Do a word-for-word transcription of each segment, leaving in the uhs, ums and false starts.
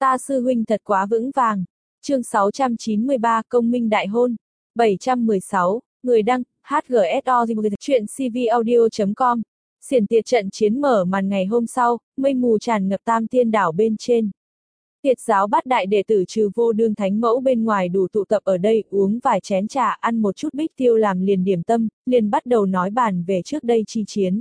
Ta sư huynh thật quá vững vàng. Chương sáu trăm chín mươi ba Công minh đại hôn. bảy trăm mười sáu, người đăng, hát giê ét o chuyện cvaudio chấm com. Xiển tiệt trận chiến mở màn ngày hôm sau, mây mù tràn ngập Tam Tiên đảo bên trên. Tiệt giáo bát đại đệ tử trừ Vô Đương Thánh Mẫu bên ngoài đủ tụ tập ở đây, uống vài chén trà, ăn một chút bích tiêu làm liền điểm tâm, liền bắt đầu nói bàn về trước đây chi chiến.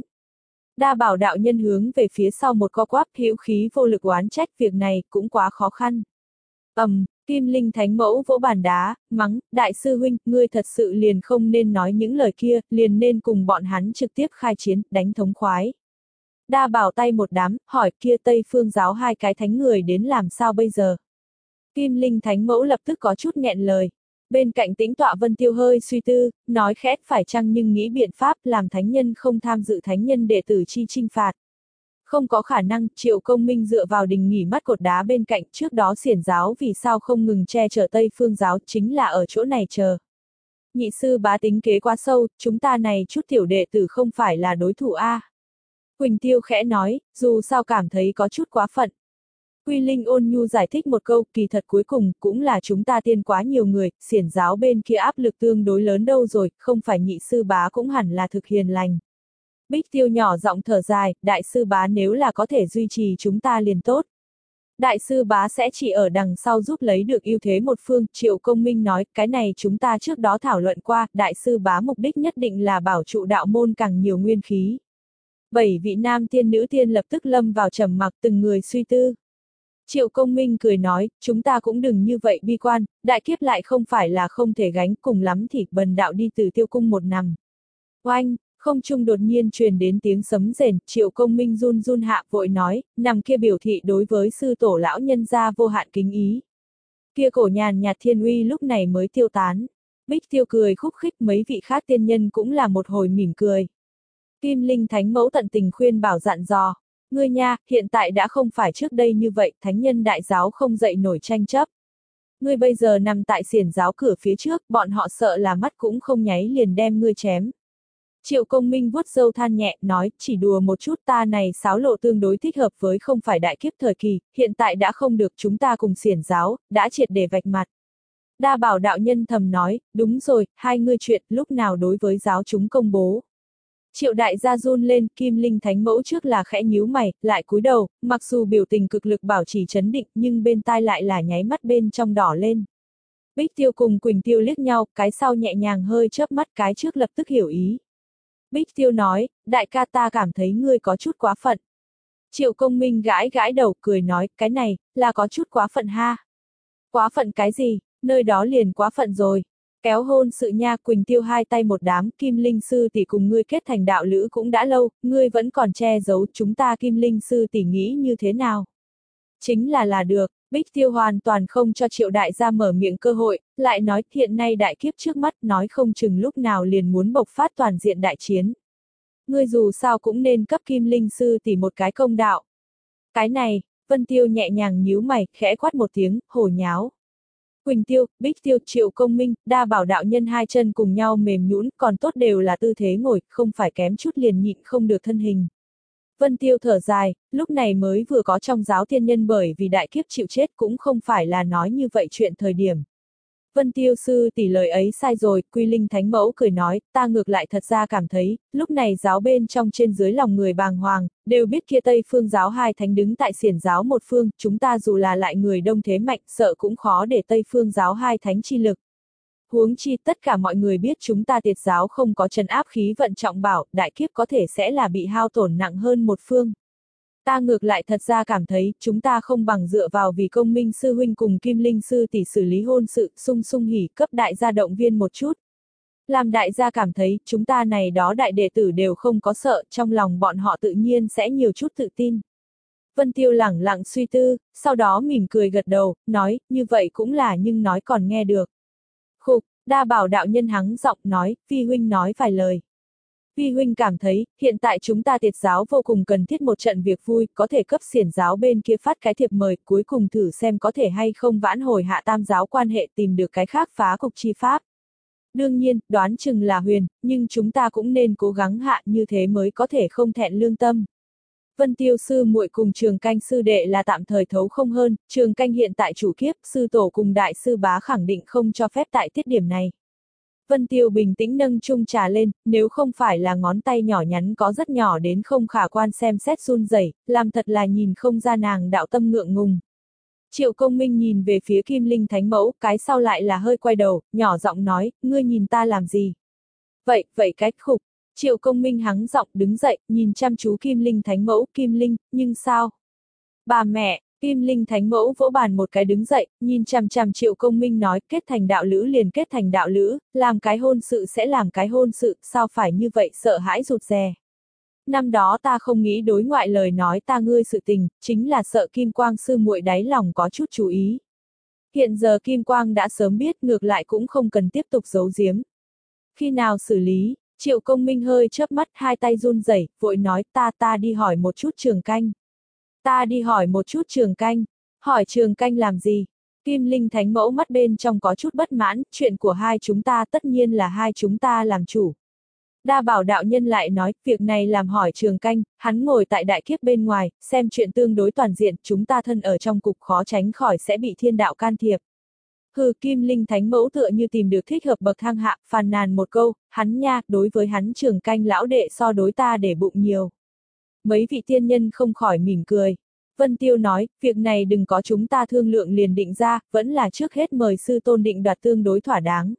Đa Bảo đạo nhân hướng về phía sau một co quắp, hữu khí vô lực oán trách việc này cũng quá khó khăn. ầm, um, Kim Linh Thánh Mẫu vỗ bàn đá, mắng, đại sư huynh, ngươi thật sự liền không nên nói những lời kia, liền nên cùng bọn hắn trực tiếp khai chiến, đánh thống khoái. Đa Bảo tay một đám, hỏi kia Tây Phương giáo hai cái thánh người đến làm sao bây giờ. Kim Linh Thánh Mẫu lập tức có chút nghẹn lời. Bên cạnh tĩnh tọa Vân Tiêu hơi suy tư, nói khẽ phải chăng nhưng nghĩ biện pháp làm thánh nhân không tham dự thánh nhân đệ tử chi chinh phạt. Không có khả năng, Triệu Công Minh dựa vào đình nghỉ mắt cột đá bên cạnh, trước đó xiển giáo vì sao không ngừng che chở Tây Phương giáo, chính là ở chỗ này chờ. Nhị sư bá tính kế quá sâu, chúng ta này chút tiểu đệ tử không phải là đối thủ a. Quỳnh Tiêu khẽ nói, dù sao cảm thấy có chút quá phận. Quy Linh ôn nhu giải thích một câu, kỳ thật cuối cùng cũng là chúng ta tiên quá nhiều người, xiển giáo bên kia áp lực tương đối lớn đâu rồi, không phải nhị sư bá cũng hẳn là thực hiền lành. Bích Tiêu nhỏ giọng thở dài, đại sư bá nếu là có thể duy trì chúng ta liền tốt. Đại sư bá sẽ chỉ ở đằng sau giúp lấy được ưu thế một phương, Triệu Công Minh nói, cái này chúng ta trước đó thảo luận qua, đại sư bá mục đích nhất định là bảo trụ đạo môn càng nhiều nguyên khí. Bảy vị nam tiên nữ tiên lập tức lâm vào trầm mặc, từng người suy tư. Triệu Công Minh cười nói, chúng ta cũng đừng như vậy bi quan, đại kiếp lại không phải là không thể gánh, cùng lắm thì bần đạo đi từ tiêu cung một nằm. Oanh, không trung đột nhiên truyền đến tiếng sấm rền, Triệu Công Minh run run hạ vội nói, nằm kia biểu thị đối với sư tổ lão nhân gia vô hạn kính ý. Kia cổ nhàn nhạt thiên uy lúc này mới tiêu tán. Bích Tiêu cười khúc khích, mấy vị khác tiên nhân cũng là một hồi mỉm cười. Kim Linh Thánh Mẫu tận tình khuyên bảo dặn dò. Ngươi nha, hiện tại đã không phải trước đây như vậy, thánh nhân đại giáo không dậy nổi tranh chấp. Ngươi bây giờ nằm tại xiển giáo cửa phía trước, bọn họ sợ là mắt cũng không nháy liền đem ngươi chém. Triệu Công Minh vuốt râu than nhẹ, nói, chỉ đùa một chút, ta này sáo lộ tương đối thích hợp với không phải đại kiếp thời kỳ, hiện tại đã không được, chúng ta cùng xiển giáo, đã triệt để vạch mặt. Đa Bảo đạo nhân thầm nói, đúng rồi, hai ngươi chuyện, lúc nào đối với giáo chúng công bố. Triệu đại gia run lên, Kim Linh Thánh Mẫu trước là khẽ nhíu mày, lại cúi đầu, mặc dù biểu tình cực lực bảo trì trấn định, nhưng bên tai lại là nháy mắt bên trong đỏ lên. Bích Tiêu cùng Quỳnh Tiêu liếc nhau, cái sau nhẹ nhàng hơi chớp mắt, cái trước lập tức hiểu ý. Bích Tiêu nói, đại ca ta cảm thấy ngươi có chút quá phận. Triệu Công Minh gãi gãi đầu, cười nói, cái này, là có chút quá phận ha. Quá phận cái gì, nơi đó liền quá phận rồi. Kéo hôn sự nha, Quỳnh Tiêu hai tay một đám, Kim Linh sư tỷ cùng ngươi kết thành đạo lữ cũng đã lâu, ngươi vẫn còn che giấu, chúng ta Kim Linh sư tỷ nghĩ như thế nào? Chính là là được, Bích Tiêu hoàn toàn không cho Triệu đại gia mở miệng cơ hội, lại nói hiện nay đại kiếp trước mắt, nói không chừng lúc nào liền muốn bộc phát toàn diện đại chiến. Ngươi dù sao cũng nên cấp Kim Linh sư tỷ một cái công đạo. Cái này, Vân Tiêu nhẹ nhàng nhíu mày, khẽ quát một tiếng, hổ nháo. Quỳnh Tiêu, Bích Tiêu, Triệu Công Minh, Đa Bảo đạo nhân hai chân cùng nhau mềm nhũn, còn tốt đều là tư thế ngồi, không phải kém chút liền nhịn không được thân hình. Vân Tiêu thở dài, lúc này mới vừa có trong giáo tiên nhân bởi vì đại kiếp chịu chết cũng không phải là nói như vậy chuyện thời điểm. Vân Tiêu sư tỷ lời ấy sai rồi, Quy Linh Thánh Mẫu cười nói, ta ngược lại thật ra cảm thấy, lúc này giáo bên trong trên dưới lòng người bàng hoàng, đều biết kia Tây Phương giáo hai thánh đứng tại xiển giáo một phương, chúng ta dù là lại người đông thế mạnh, sợ cũng khó để Tây Phương giáo hai thánh chi lực. Huống chi tất cả mọi người biết chúng ta tiệt giáo không có trấn áp khí vận trọng bảo, đại kiếp có thể sẽ là bị hao tổn nặng hơn một phương. Ta ngược lại thật ra cảm thấy, chúng ta không bằng dựa vào vì Công Minh sư huynh cùng Kim Linh sư tỷ xử lý hôn sự, sung sung hỉ cấp đại gia động viên một chút. Làm đại gia cảm thấy, chúng ta này đó đại đệ tử đều không có sợ, trong lòng bọn họ tự nhiên sẽ nhiều chút tự tin. Vân Tiêu lẳng lặng suy tư, sau đó mỉm cười gật đầu, nói, như vậy cũng là nhưng nói còn nghe được. Khục, Đa Bảo đạo nhân hắng giọng nói, Vi huynh nói vài lời. Vi huynh cảm thấy, hiện tại chúng ta tiệt giáo vô cùng cần thiết một trận việc vui, có thể cấp xiển giáo bên kia phát cái thiệp mời, cuối cùng thử xem có thể hay không vãn hồi hạ tam giáo quan hệ tìm được cái khác phá cục chi pháp. Đương nhiên, đoán chừng là huyền, nhưng chúng ta cũng nên cố gắng hạ như thế mới có thể không thẹn lương tâm. Vân Tiêu sư muội cùng Trường Canh sư đệ là tạm thời thấu không hơn, Trường Canh hiện tại chủ kiếp, sư tổ cùng đại sư bá khẳng định không cho phép tại tiết điểm này. Vân Tiêu bình tĩnh nâng chung trà lên, nếu không phải là ngón tay nhỏ nhắn có rất nhỏ đến không khả quan xem xét run rẩy, làm thật là nhìn không ra nàng đạo tâm ngượng ngùng. Triệu Công Minh nhìn về phía Kim Linh Thánh Mẫu, cái sau lại là hơi quay đầu, nhỏ giọng nói, ngươi nhìn ta làm gì? Vậy, vậy cách khục. Triệu Công Minh hắng giọng đứng dậy, nhìn chăm chú Kim Linh Thánh Mẫu, Kim Linh, nhưng sao? Bà mẹ, Kim Linh Thánh Mẫu vỗ bàn một cái đứng dậy, nhìn chằm chằm Triệu Công Minh nói, kết thành đạo lữ liền kết thành đạo lữ, làm cái hôn sự sẽ làm cái hôn sự, sao phải như vậy sợ hãi rụt rè. Năm đó ta không nghĩ đối ngoại lời nói ta ngươi sự tình, chính là sợ Kim Quang sư muội đáy lòng có chút chú ý. Hiện giờ Kim Quang đã sớm biết, ngược lại cũng không cần tiếp tục giấu giếm. Khi nào xử lý? Triệu Công Minh hơi chớp mắt, hai tay run rẩy, vội nói, ta ta đi hỏi một chút Trường Canh. Ta đi hỏi một chút Trường Canh. Hỏi Trường Canh làm gì? Kim Linh Thánh Mẫu mắt bên trong có chút bất mãn, chuyện của hai chúng ta tất nhiên là hai chúng ta làm chủ. Đa Bảo đạo nhân lại nói, việc này làm hỏi Trường Canh, hắn ngồi tại đại kiếp bên ngoài, xem chuyện tương đối toàn diện, chúng ta thân ở trong cục khó tránh khỏi sẽ bị thiên đạo can thiệp. Hừ, Kim Linh Thánh Mẫu tựa như tìm được thích hợp bậc thang hạ, phàn nàn một câu, hắn nha, đối với hắn Trường Canh lão đệ so đối ta để bụng nhiều. Mấy vị tiên nhân không khỏi mỉm cười. Vân Tiêu nói, việc này đừng có chúng ta thương lượng liền định ra, vẫn là trước hết mời sư tôn định đoạt tương đối thỏa đáng.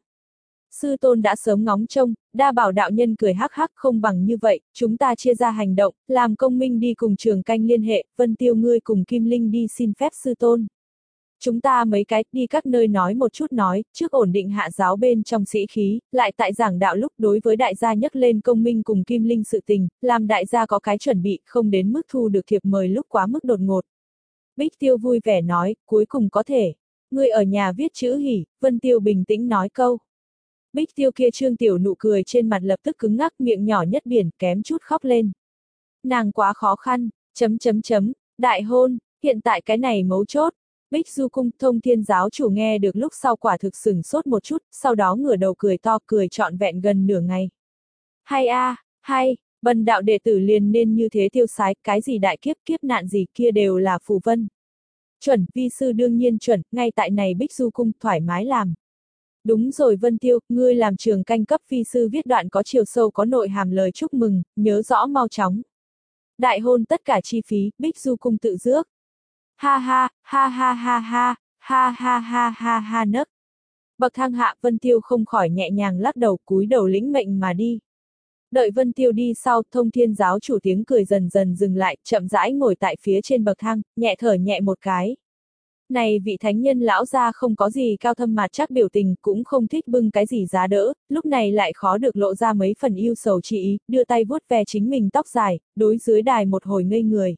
Sư tôn đã sớm ngóng trông, Đa Bảo đạo nhân cười hắc hắc, không bằng như vậy, chúng ta chia ra hành động, làm Công Minh đi cùng Trường Canh liên hệ, Vân Tiêu ngươi cùng Kim Linh đi xin phép sư tôn. Chúng ta mấy cái đi các nơi nói một chút nói, trước ổn định hạ giáo bên trong sĩ khí, lại tại giảng đạo lúc đối với đại gia nhắc lên Công Minh cùng Kim Linh sự tình, làm đại gia có cái chuẩn bị, không đến mức thu được thiệp mời lúc quá mức đột ngột. Bích Tiêu vui vẻ nói, cuối cùng có thể. Ngươi ở nhà viết chữ hỉ, Vân Tiêu bình tĩnh nói câu. Bích Tiêu kia trương tiểu nụ cười trên mặt lập tức cứng ngắc, miệng nhỏ nhất biển, kém chút khóc lên. Nàng quá khó khăn, chấm chấm chấm, đại hôn, hiện tại cái này mấu chốt. Bích Du Cung Thông Thiên giáo chủ nghe được lúc sau quả thực sửng sốt một chút, sau đó ngửa đầu cười to, cười trọn vẹn gần nửa ngày. Hay a, à, hay, bần đạo đệ tử liền nên như thế tiêu sái, cái gì đại kiếp kiếp nạn gì kia đều là phù vân. Chuẩn, vi sư đương nhiên chuẩn, ngay tại này Bích Du Cung thoải mái làm. Đúng rồi Vân Tiêu, ngươi làm Trường Canh cấp vi sư viết đoạn có chiều sâu có nội hàm lời chúc mừng, nhớ rõ mau chóng. Đại hôn tất cả chi phí, Bích Du Cung tự rước. Ha ha, ha ha ha ha, ha ha ha ha ha nấc. Bậc thang hạ Vân Tiêu không khỏi nhẹ nhàng lắc đầu cúi đầu lĩnh mệnh mà đi. Đợi Vân Tiêu đi sau, Thông Thiên giáo chủ tiếng cười dần dần dừng lại, chậm rãi ngồi tại phía trên bậc thang, nhẹ thở nhẹ một cái. Này vị thánh nhân lão gia không có gì cao thâm mặt chắc biểu tình, cũng không thích bưng cái gì giá đỡ, lúc này lại khó được lộ ra mấy phần yêu sầu chi ý, đưa tay vuốt ve chính mình tóc dài, đối dưới đài một hồi ngây người.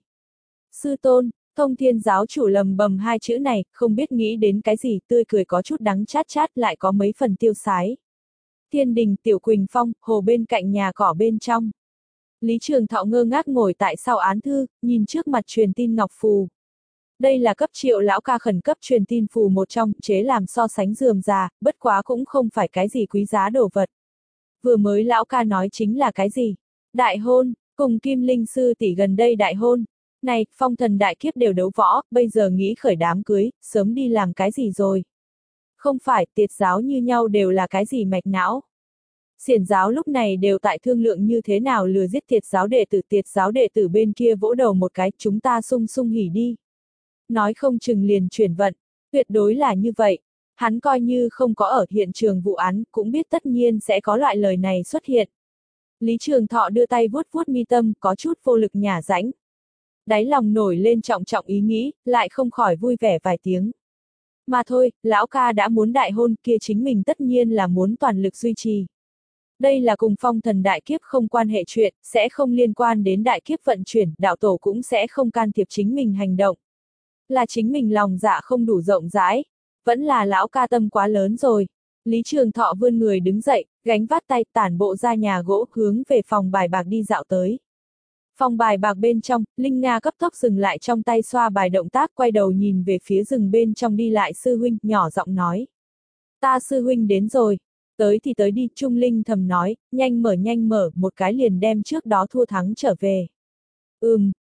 Sư tôn, Thông Thiên giáo chủ lầm bầm hai chữ này, không biết nghĩ đến cái gì, tươi cười có chút đắng chát chát lại có mấy phần tiêu sái. Thiên đình Tiểu Quỳnh Phong, hồ bên cạnh nhà cỏ bên trong. Lý Trường Thọ ngơ ngác ngồi tại sau án thư, nhìn trước mặt truyền tin ngọc phù. Đây là cấp Triệu lão ca khẩn cấp truyền tin phù một trong, chế làm so sánh rườm rà, bất quá cũng không phải cái gì quý giá đồ vật. Vừa mới lão ca nói chính là cái gì? Đại hôn, cùng Kim Linh sư tỷ gần đây đại hôn. Này, phong thần đại kiếp đều đấu võ, bây giờ nghĩ khởi đám cưới, sớm đi làm cái gì rồi? Không phải, tiệt giáo như nhau đều là cái gì mạch não? Xiển giáo lúc này đều tại thương lượng như thế nào lừa giết tiệt giáo đệ tử, tiệt giáo đệ tử bên kia vỗ đầu một cái, chúng ta sung sung hỉ đi. Nói không chừng liền chuyển vận, tuyệt đối là như vậy. Hắn coi như không có ở hiện trường vụ án, cũng biết tất nhiên sẽ có loại lời này xuất hiện. Lý Trường Thọ đưa tay vuốt vuốt mi tâm, có chút vô lực nhả rãnh. Đáy lòng nổi lên trọng trọng ý nghĩ, lại không khỏi vui vẻ vài tiếng. Mà thôi, lão ca đã muốn đại hôn kia chính mình tất nhiên là muốn toàn lực duy trì. Đây là cùng phong thần đại kiếp không quan hệ chuyện, sẽ không liên quan đến đại kiếp vận chuyển, đạo tổ cũng sẽ không can thiệp chính mình hành động. Là chính mình lòng dạ không đủ rộng rãi, vẫn là lão ca tâm quá lớn rồi. Lý Trường Thọ vươn người đứng dậy, gánh vác tay tản bộ ra nhà gỗ hướng về phòng bài bạc đi dạo tới. Phòng bài bạc bên trong, Linh Nga cấp tốc dừng lại trong tay xoa bài động tác quay đầu nhìn về phía rừng bên trong đi lại sư huynh, nhỏ giọng nói. Ta sư huynh đến rồi. Tới thì tới đi, Trung Linh thầm nói, nhanh mở nhanh mở, một cái liền đem trước đó thua thắng trở về. Ừm,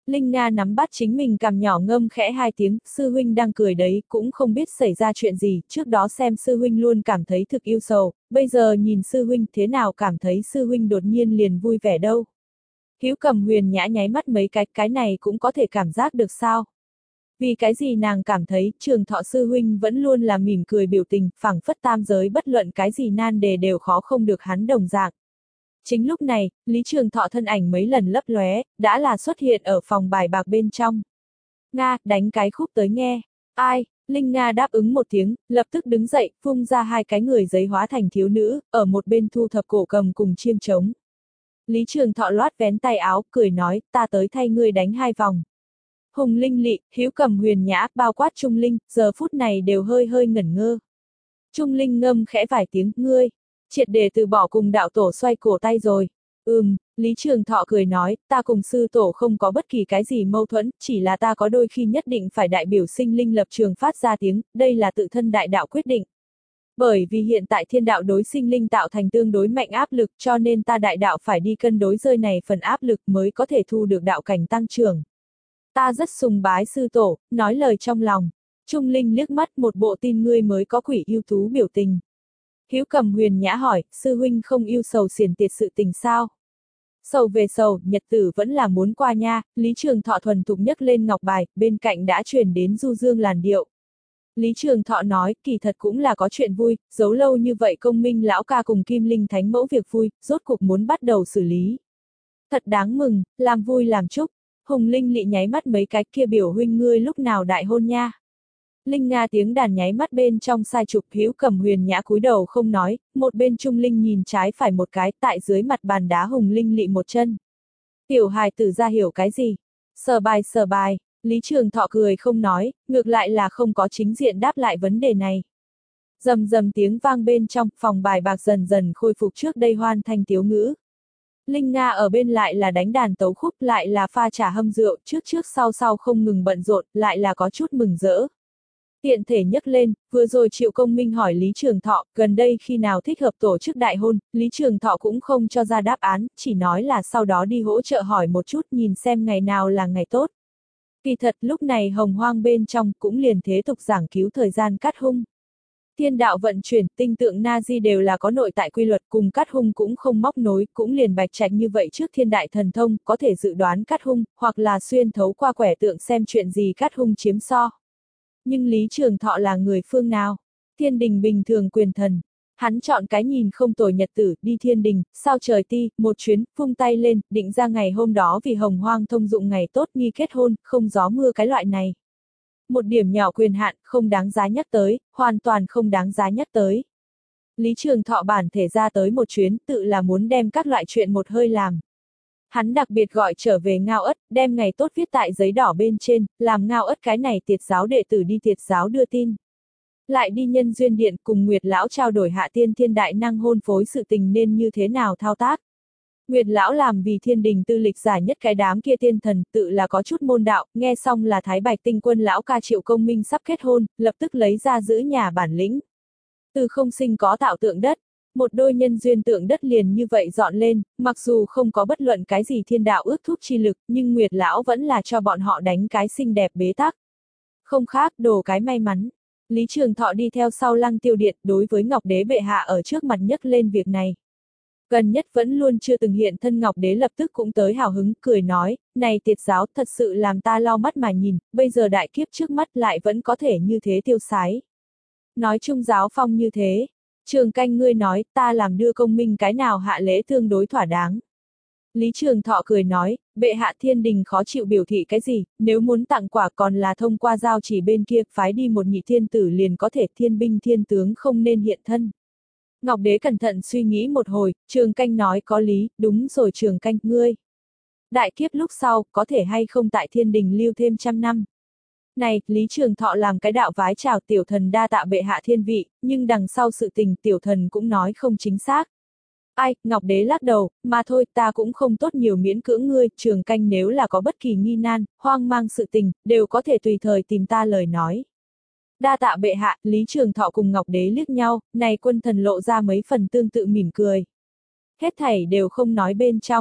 Linh Nga nắm bắt chính mình cằm nhỏ ngâm khẽ hai tiếng, sư huynh đang cười đấy, cũng không biết xảy ra chuyện gì, trước đó xem sư huynh luôn cảm thấy thực yêu sầu, bây giờ nhìn sư huynh thế nào cảm thấy sư huynh đột nhiên liền vui vẻ đâu. Hữu Cầm Huyền Nhã nháy mắt mấy cái, cái này cũng có thể cảm giác được sao? Vì cái gì nàng cảm thấy, Trường Thọ sư huynh vẫn luôn là mỉm cười biểu tình, phảng phất tam giới bất luận cái gì nan đề đều khó không được hắn đồng dạng. Chính lúc này, Lý Trường Thọ thân ảnh mấy lần lấp lóe, đã là xuất hiện ở phòng bài bạc bên trong. Nga, đánh cái khúc tới nghe. Ai? Linh Nga đáp ứng một tiếng, lập tức đứng dậy, phung ra hai cái người giấy hóa thành thiếu nữ, ở một bên thu thập cổ cầm cùng chiêm trống. Lý Trường Thọ loát vén tay áo, cười nói, ta tới thay ngươi đánh hai vòng. Hùng Linh Lị, Hữu Cầm Huyền Nhã, bao quát Trung Linh, giờ phút này đều hơi hơi ngẩn ngơ. Trung Linh ngâm khẽ vài tiếng, ngươi, triệt để từ bỏ cùng đạo tổ xoay cổ tay rồi. Ừm, Lý Trường Thọ cười nói, ta cùng sư tổ không có bất kỳ cái gì mâu thuẫn, chỉ là ta có đôi khi nhất định phải đại biểu sinh linh lập trường phát ra tiếng, đây là tự thân đại đạo quyết định. Bởi vì hiện tại thiên đạo đối sinh linh tạo thành tương đối mạnh áp lực cho nên ta đại đạo phải đi cân đối rơi này phần áp lực mới có thể thu được đạo cảnh tăng trưởng. Ta rất sùng bái sư tổ, nói lời trong lòng. Trung Linh liếc mắt một bộ tin ngươi mới có quỷ yêu tú biểu tình. Hữu Cầm Huyền Nhã hỏi, sư huynh không yêu sầu xiển tiệt sự tình sao? Sầu về sầu, nhật tử vẫn là muốn qua nha, Lý Trường Thọ thuần thục nhấc lên ngọc bài, bên cạnh đã truyền đến du dương làn điệu. Lý Trường Thọ nói, kỳ thật cũng là có chuyện vui, giấu lâu như vậy công minh lão ca cùng Kim Linh Thánh mẫu việc vui, rốt cuộc muốn bắt đầu xử lý. Thật đáng mừng, làm vui làm chúc. Hùng Linh Lị nháy mắt mấy cái kia biểu huynh ngươi lúc nào đại hôn nha. Linh Nga tiếng đàn nháy mắt bên trong sai trục Hữu Cầm Huyền Nhã cúi đầu không nói, một bên Trung Linh nhìn trái phải một cái tại dưới mặt bàn đá Hùng Linh Lị một chân. Tiểu hài tử ra hiểu cái gì? Sờ bài sờ bài, Lý Trường Thọ cười không nói, ngược lại là không có chính diện đáp lại vấn đề này. Rầm rầm tiếng vang bên trong, phòng bài bạc dần dần khôi phục trước đây hoan thanh tiếu ngữ. Linh Nga ở bên lại là đánh đàn tấu khúc, lại là pha trà hâm rượu, trước trước sau sau không ngừng bận rộn, lại là có chút mừng rỡ. Tiện thể nhấc lên, vừa rồi Triệu Công Minh hỏi Lý Trường Thọ, gần đây khi nào thích hợp tổ chức đại hôn, Lý Trường Thọ cũng không cho ra đáp án, chỉ nói là sau đó đi hỗ trợ hỏi một chút nhìn xem ngày nào là ngày tốt. Kỳ thật lúc này hồng hoang bên trong cũng liền thế tục giảng cứu thời gian cắt hung. Thiên đạo vận chuyển, tinh tượng Nazi đều là có nội tại quy luật, cùng cắt hung cũng không móc nối, cũng liền bạch trạch như vậy trước thiên đại thần thông, có thể dự đoán cắt hung, hoặc là xuyên thấu qua quẻ tượng xem chuyện gì cắt hung chiếm so. Nhưng Lý Trường Thọ là người phương nào? Thiên đình bình thường quyền thần. Hắn chọn cái nhìn không tồi nhật tử, đi thiên đình, sao trời ti, một chuyến, vung tay lên, định ra ngày hôm đó vì hồng hoang thông dụng ngày tốt nghi kết hôn, không gió mưa cái loại này. Một điểm nhỏ quyền hạn, không đáng giá nhắc tới, hoàn toàn không đáng giá nhắc tới. Lý Trường Thọ bản thể ra tới một chuyến, tự là muốn đem các loại chuyện một hơi làm. Hắn đặc biệt gọi trở về Ngao Ất, đem ngày tốt viết tại giấy đỏ bên trên, làm Ngao Ất cái này tiệt giáo đệ tử đi tiệt giáo đưa tin. Lại đi nhân duyên điện cùng Nguyệt Lão trao đổi hạ tiên thiên đại năng hôn phối sự tình nên như thế nào thao tác. Nguyệt Lão làm vì thiên đình tư lịch giả nhất cái đám kia tiên thần, tự là có chút môn đạo, nghe xong là Thái Bạch Tinh Quân Lão ca Triệu Công Minh sắp kết hôn, lập tức lấy ra giữ nhà bản lĩnh. Từ không sinh có tạo tượng đất, một đôi nhân duyên tượng đất liền như vậy dọn lên, mặc dù không có bất luận cái gì thiên đạo ước thúc chi lực, nhưng Nguyệt Lão vẫn là cho bọn họ đánh cái xinh đẹp bế tắc. Không khác, đồ cái may mắn. Lý Trường Thọ đi theo sau Lăng Tiêu Điện, đối với Ngọc Đế bệ hạ ở trước mặt nhấc lên việc này. Gần nhất vẫn luôn chưa từng hiện thân Ngọc Đế lập tức cũng tới hào hứng, cười nói, này tiệt giáo thật sự làm ta lau mắt mà nhìn, bây giờ đại kiếp trước mắt lại vẫn có thể như thế tiêu sái. Nói chung giáo phong như thế, Trường Canh ngươi nói, ta làm đưa công minh cái nào hạ lễ tương đối thỏa đáng. Lý Trường Thọ cười nói, bệ hạ thiên đình khó chịu biểu thị cái gì, nếu muốn tặng quà còn là thông qua giao chỉ bên kia, phái đi một nhị thiên tử liền có thể thiên binh thiên tướng không nên hiện thân. Ngọc Đế cẩn thận suy nghĩ một hồi, Trường Canh nói có lý, đúng rồi Trường Canh, ngươi. Đại kiếp lúc sau, có thể hay không tại thiên đình lưu thêm trăm năm. Này, Lý Trường Thọ làm cái đạo vái chào tiểu thần đa tạ bệ hạ thiên vị, nhưng đằng sau sự tình tiểu thần cũng nói không chính xác. Ai, Ngọc Đế lắc đầu, mà thôi ta cũng không tốt nhiều miễn cưỡng ngươi, Trường Canh nếu là có bất kỳ nghi nan, hoang mang sự tình, đều có thể tùy thời tìm ta lời nói. Đa tạ bệ hạ, Lý Trường Thọ cùng Ngọc Đế liếc nhau, này quân thần lộ ra mấy phần tương tự mỉm cười. Hết thảy đều không nói bên trong.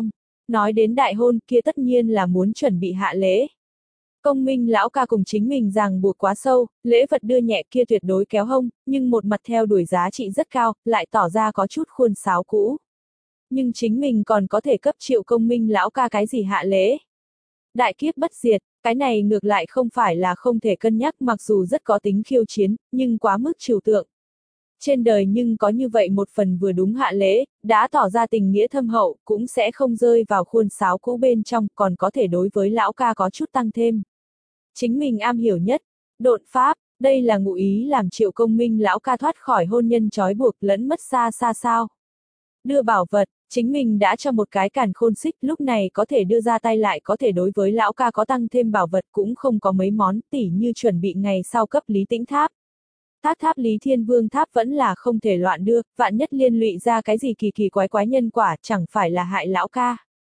Nói đến đại hôn kia tất nhiên là muốn chuẩn bị hạ lễ. Công minh lão ca cùng chính mình ràng buộc quá sâu, lễ vật đưa nhẹ kia tuyệt đối kéo hông, nhưng một mặt theo đuổi giá trị rất cao, lại tỏ ra có chút khuôn sáo cũ. Nhưng chính mình còn có thể cấp Triệu công minh lão ca cái gì hạ lễ. Đại kiếp bất diệt, cái này ngược lại không phải là không thể cân nhắc mặc dù rất có tính khiêu chiến, nhưng quá mức trừu tượng. Trên đời nhưng có như vậy một phần vừa đúng hạ lễ, đã tỏ ra tình nghĩa thâm hậu, cũng sẽ không rơi vào khuôn sáo cũ bên trong, còn có thể đối với lão ca có chút tăng thêm. Chính mình am hiểu nhất, độn pháp, đây là ngụ ý làm Triệu công minh lão ca thoát khỏi hôn nhân trói buộc lẫn mất xa xa sao. Đưa bảo vật, chính mình đã cho một cái càn khôn xích, lúc này có thể đưa ra tay lại có thể đối với lão ca có tăng thêm bảo vật cũng không có mấy món, tỉ như chuẩn bị ngày sau cấp Lý Tĩnh Tháp. Tháp tháp Lý Thiên Vương tháp vẫn là không thể loạn đưa, vạn nhất liên lụy ra cái gì kỳ kỳ quái quái nhân quả, chẳng phải là hại lão ca.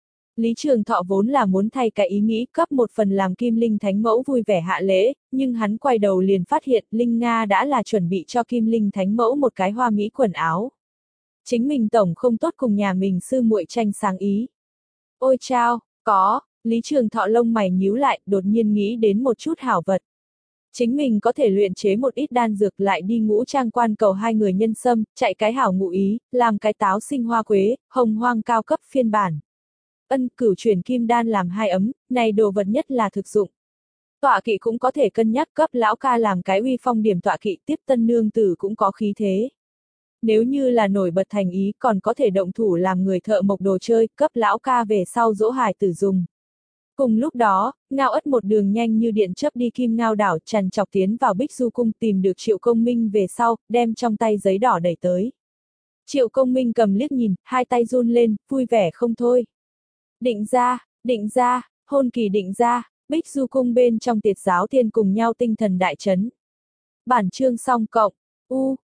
Lý Trường Thọ vốn là muốn thay cái ý nghĩ cấp một phần làm Kim Linh Thánh Mẫu vui vẻ hạ lễ, nhưng hắn quay đầu liền phát hiện Linh Nga đã là chuẩn bị cho Kim Linh Thánh Mẫu một cái hoa mỹ quần áo. Chính mình tổng không tốt cùng nhà mình sư muội tranh sáng ý. Ôi chao, có, Lý Trường Thọ lông mày nhíu lại, đột nhiên nghĩ đến một chút hảo vật. Chính mình có thể luyện chế một ít đan dược lại đi ngũ trang quan cầu hai người nhân sâm, chạy cái hảo ngụ ý, làm cái táo sinh hoa quế, hồng hoang cao cấp phiên bản. Ân cửu chuyển kim đan làm hai ấm, này đồ vật nhất là thực dụng. Tọa kỵ cũng có thể cân nhắc cấp lão ca làm cái uy phong điểm tọa kỵ, tiếp tân nương tử cũng có khí thế. Nếu như là nổi bật thành ý còn có thể động thủ làm người thợ mộc đồ chơi, cấp lão ca về sau dỗ hài tử dùng. Cùng lúc đó, Ngao Ất một đường nhanh như điện chớp đi Kim Ngao đảo, trằn trọc tiến vào Bích Du cung tìm được Triệu Công Minh về sau, đem trong tay giấy đỏ đẩy tới. Triệu Công Minh cầm liếc nhìn, hai tay run lên, vui vẻ không thôi. Định ra, định ra, hôn kỳ định ra, Bích Du cung bên trong Tiệt giáo tiên cùng nhau tinh thần đại chấn. Bản chương xong cộng, u,